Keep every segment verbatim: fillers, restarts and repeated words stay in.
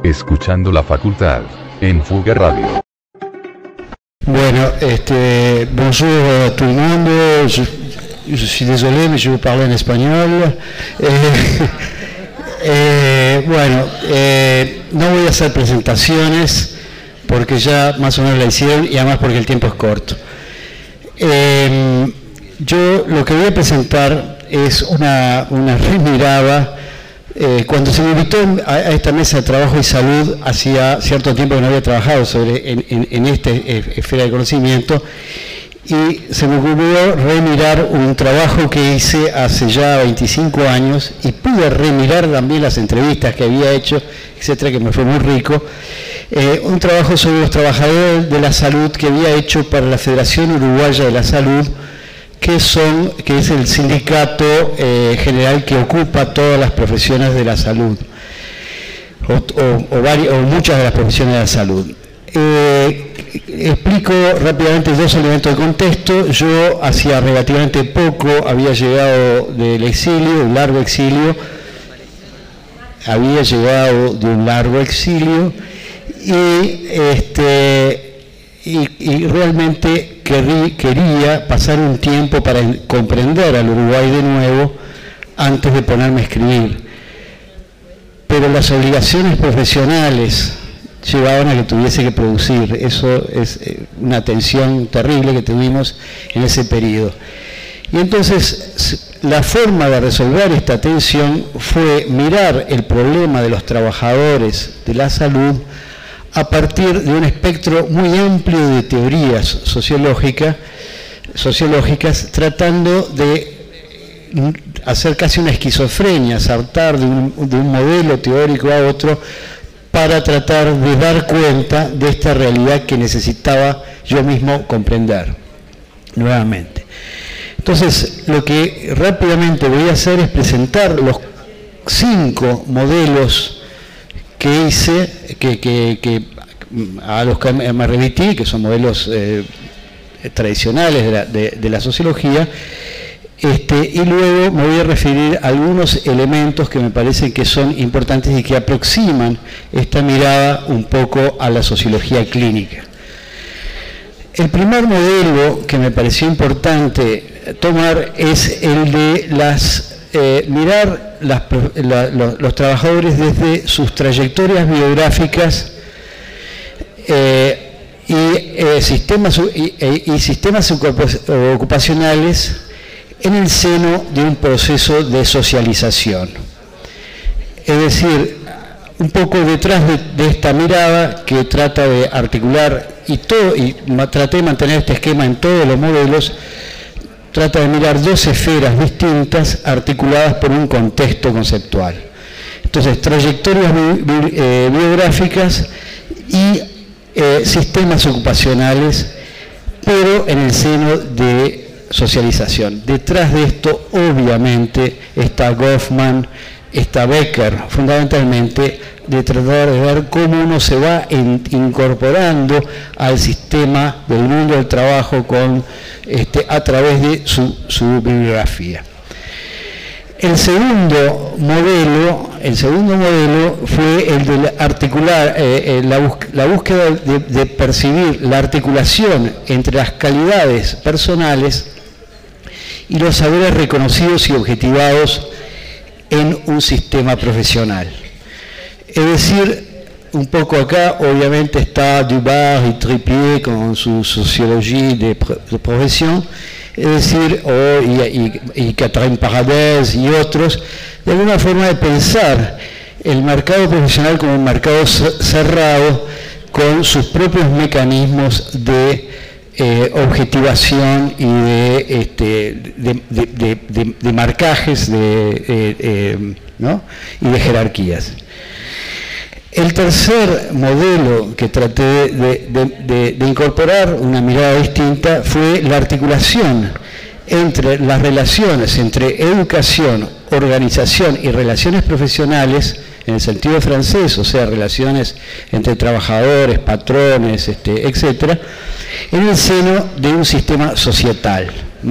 Escuchando la facultad, en Fuga Radio. Bueno, este, bonjour à tout le monde, je, je suis désolé, mais je vais parler en espagnol. Eh, eh, bueno, eh, no voy a hacer presentaciones, porque ya más o menos la hicieron, y además porque el tiempo es corto. Eh, yo lo que voy a presentar es una, una remirada. Eh, cuando se me invitó a, a esta mesa de trabajo y salud, hacía cierto tiempo que no había trabajado sobre, en, en, en esta esfera de conocimiento, y se me ocurrió remirar un trabajo que hice hace ya veinticinco años, y pude remirar también las entrevistas que había hecho, etcétera, que me fue muy rico. Eh, un trabajo sobre los trabajadores de la salud que había hecho para la Federación Uruguaya de la Salud, que son que es el sindicato eh, general que ocupa todas las profesiones de la salud, o, o, o, varias, o muchas de las profesiones de la salud. Eh, explico rápidamente dos elementos de contexto. Yo hacía relativamente poco había llegado del exilio, un largo exilio, había llegado de un largo exilio, y este y, y realmente querí, quería pasar un tiempo para comprender al Uruguay de nuevo antes de ponerme a escribir. Pero las obligaciones profesionales llevaban a que tuviese que producir. Eso es una tensión terrible que tuvimos en ese periodo. Y entonces la forma de resolver esta tensión fue mirar el problema de los trabajadores de la salud a partir de un espectro muy amplio de teorías sociológicas, sociológicas tratando de hacer casi una esquizofrenia, saltar de un, de un modelo teórico a otro para tratar de dar cuenta de esta realidad que necesitaba yo mismo comprender nuevamente. Entonces, lo que rápidamente voy a hacer es presentar los cinco modelos que hice, que, que, que a los que me remití, que son modelos eh, tradicionales de la, de, de la sociología, este, y luego me voy a referir a algunos elementos que me parecen que son importantes y que aproximan esta mirada un poco a la sociología clínica. El primer modelo que me pareció importante tomar es el de las Eh, mirar las, la, los, los trabajadores desde sus trayectorias biográficas eh, y, eh, sistemas, y, y sistemas ocupacionales en el seno de un proceso de socialización. Es decir, un poco detrás de, de esta mirada que trata de articular, y, todo, y traté de mantener este esquema en todos los modelos, trata de mirar dos esferas distintas articuladas por un contexto conceptual. Entonces, trayectorias bi, bi, eh, biográficas y eh, sistemas ocupacionales, pero en el seno de socialización. Detrás de esto, obviamente, está Goffman, está Becker, fundamentalmente, de tratar de ver cómo uno se va in, incorporando al sistema del mundo del trabajo con, este, a través de su, su bibliografía. El segundo modelo, el segundo modelo fue el de articular, eh, la, bus la búsqueda de, de percibir la articulación entre las calidades personales y los saberes reconocidos y objetivados en un sistema profesional. Es decir, un poco acá obviamente está Dubar y Tripier con su sociología de, de profesión, es decir, o, y, y, y Catherine Paradès y otros, de alguna forma de pensar el mercado profesional como un mercado cerrado con sus propios mecanismos de eh, objetivación y de, este, de, de, de, de, de marcajes de, eh, eh, ¿no? y de jerarquías. El tercer modelo que traté de, de, de, de incorporar una mirada distinta fue la articulación entre las relaciones entre educación, organización y relaciones profesionales, en el sentido francés, o sea, relaciones entre trabajadores, patrones, este, etcétera, en el seno de un sistema societal.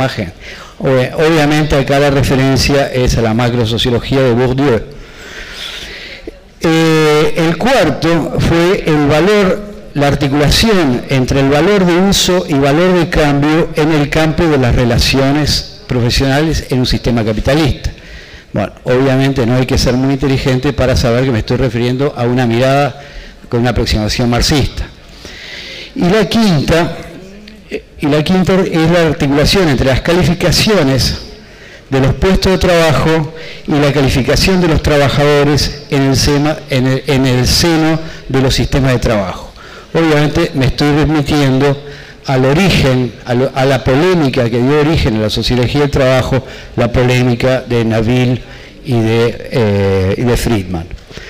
Obviamente acá la referencia es a la macrosociología de Bourdieu. Eh, Eh, el cuarto fue el valor, la articulación entre el valor de uso y valor de cambio en el campo de las relaciones profesionales en un sistema capitalista. Bueno, obviamente no hay que ser muy inteligente para saber que me estoy refiriendo a una mirada con una aproximación marxista. Y la quinta, y la quinta es la articulación entre las calificaciones de los puestos de trabajo y la calificación de los trabajadores en el seno, en el, en el seno de los sistemas de trabajo. Obviamente me estoy remitiendo al origen, a, lo, a la polémica que dio origen a la sociología del trabajo, la polémica de Nabil y de, eh, y de Friedman.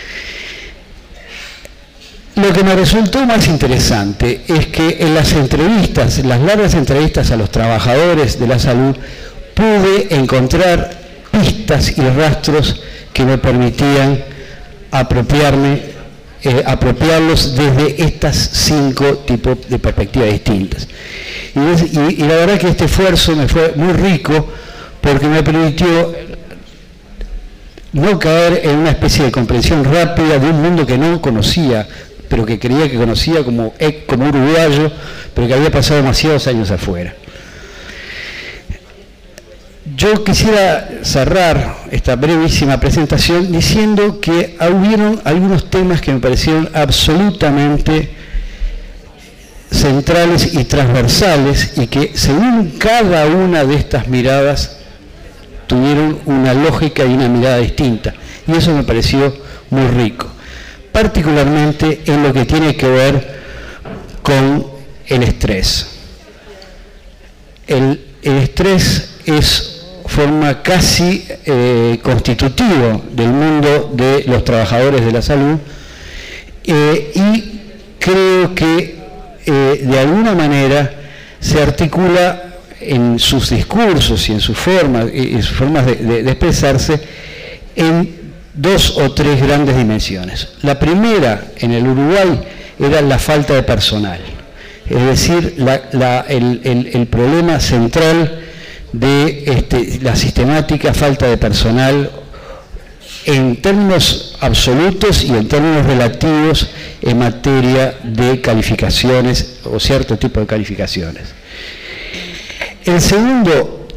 Lo que me resultó más interesante es que en las entrevistas, en las largas entrevistas a los trabajadores de la salud, pude encontrar pistas y rastros que me permitían apropiarme, eh, apropiarlos desde estas cinco tipos de perspectivas distintas. Y, y, y la verdad que este esfuerzo me fue muy rico porque me permitió no caer en una especie de comprensión rápida de un mundo que no conocía, pero que creía que conocía como, como uruguayo, pero que había pasado demasiados años afuera. Yo quisiera cerrar esta brevísima presentación diciendo que hubieron algunos temas que me parecieron absolutamente centrales y transversales y que según cada una de estas miradas tuvieron una lógica y una mirada distinta. Y eso me pareció muy rico, particularmente en lo que tiene que ver con el estrés. El, el estrés es forma casi eh, constitutiva del mundo de los trabajadores de la salud eh, y creo que eh, de alguna manera se articula en sus discursos y en sus formas, y en sus formas de, de, de expresarse en dos o tres grandes dimensiones. La primera en el Uruguay era la falta de personal, es decir, la, la, el, el, el problema central de este, la sistemática falta de personal en términos absolutos y en términos relativos en materia de calificaciones o cierto tipo de calificaciones. El segundo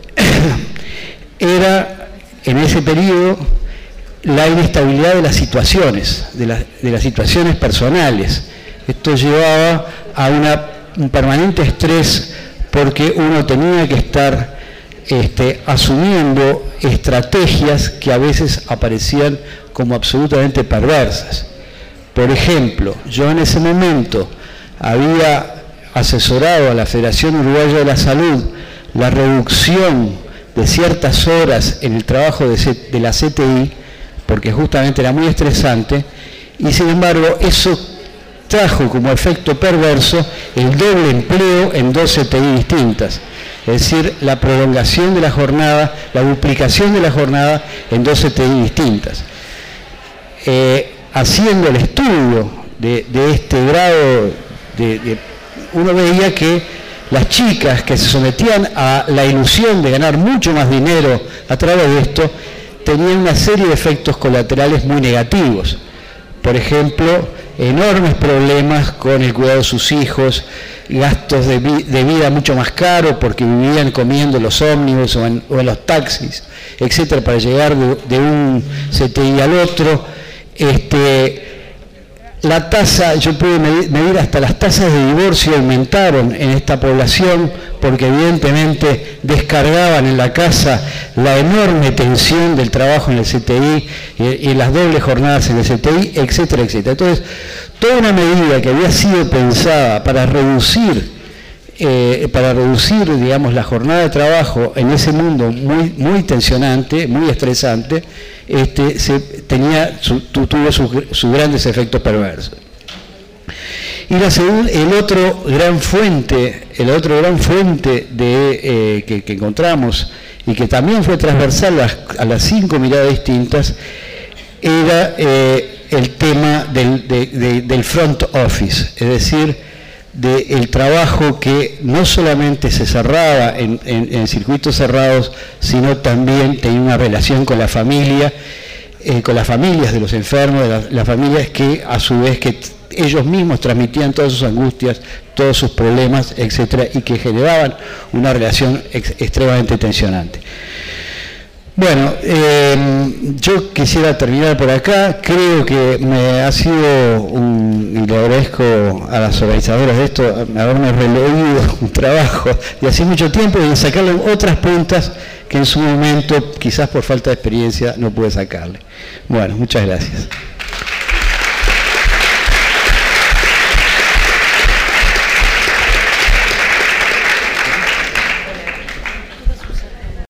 era, en ese periodo, la inestabilidad de las situaciones, de, la, de las situaciones personales. Esto llevaba a una, un permanente estrés porque uno tenía que estar Este, asumiendo estrategias que a veces aparecían como absolutamente perversas. Por ejemplo, yo en ese momento había asesorado a la Federación Uruguaya de la Salud la reducción de ciertas horas en el trabajo de, C, de la C T I, porque justamente era muy estresante, y sin embargo eso trajo como efecto perverso el doble empleo en dos C T I distintas. Es decir, la prolongación de la jornada, la duplicación de la jornada en dos C T I distintas. Eh, haciendo el estudio de, de este grado, de, de, uno veía que las chicas que se sometían a la ilusión de ganar mucho más dinero a través de esto, tenían una serie de efectos colaterales muy negativos. Por ejemplo, enormes problemas con el cuidado de sus hijos, gastos de, vi de vida mucho más caros porque vivían comiendo los ómnibus o en, o en los taxis, etcétera, para llegar de, de un C T I al otro. Este, la tasa, yo pude medir, medir hasta las tasas de divorcio aumentaron en esta población porque evidentemente descargaban en la casa la enorme tensión del trabajo en el C T I y, y las dobles jornadas en el C T I, etcétera, etcétera. Entonces, toda una medida que había sido pensada para reducir, eh, para reducir, digamos, la jornada de trabajo en ese mundo muy, muy tensionante, muy estresante, este, se tenía, su, tuvo sus su grandes efectos perversos. Y la segunda, el otro gran fuente, el otro gran fuente de, eh, que, que encontramos y que también fue transversal a las, a las cinco miradas distintas, era eh, el tema del, de, de, del front office, es decir, del trabajo que no solamente se cerraba en, en, en circuitos cerrados, sino también tenía una relación con la familia eh, con las familias de los enfermos, de la, las familias que a su vez que ellos mismos transmitían todas sus angustias, todos sus problemas, etcétera, y que generaban una relación ex, extremadamente tensionante. Bueno, eh, yo quisiera terminar por acá. Creo que me ha sido, un, y le agradezco a las organizadoras de esto, haberme releído un trabajo de hace mucho tiempo y sacarle otras puntas que en su momento, quizás por falta de experiencia, no pude sacarle. Bueno, muchas gracias.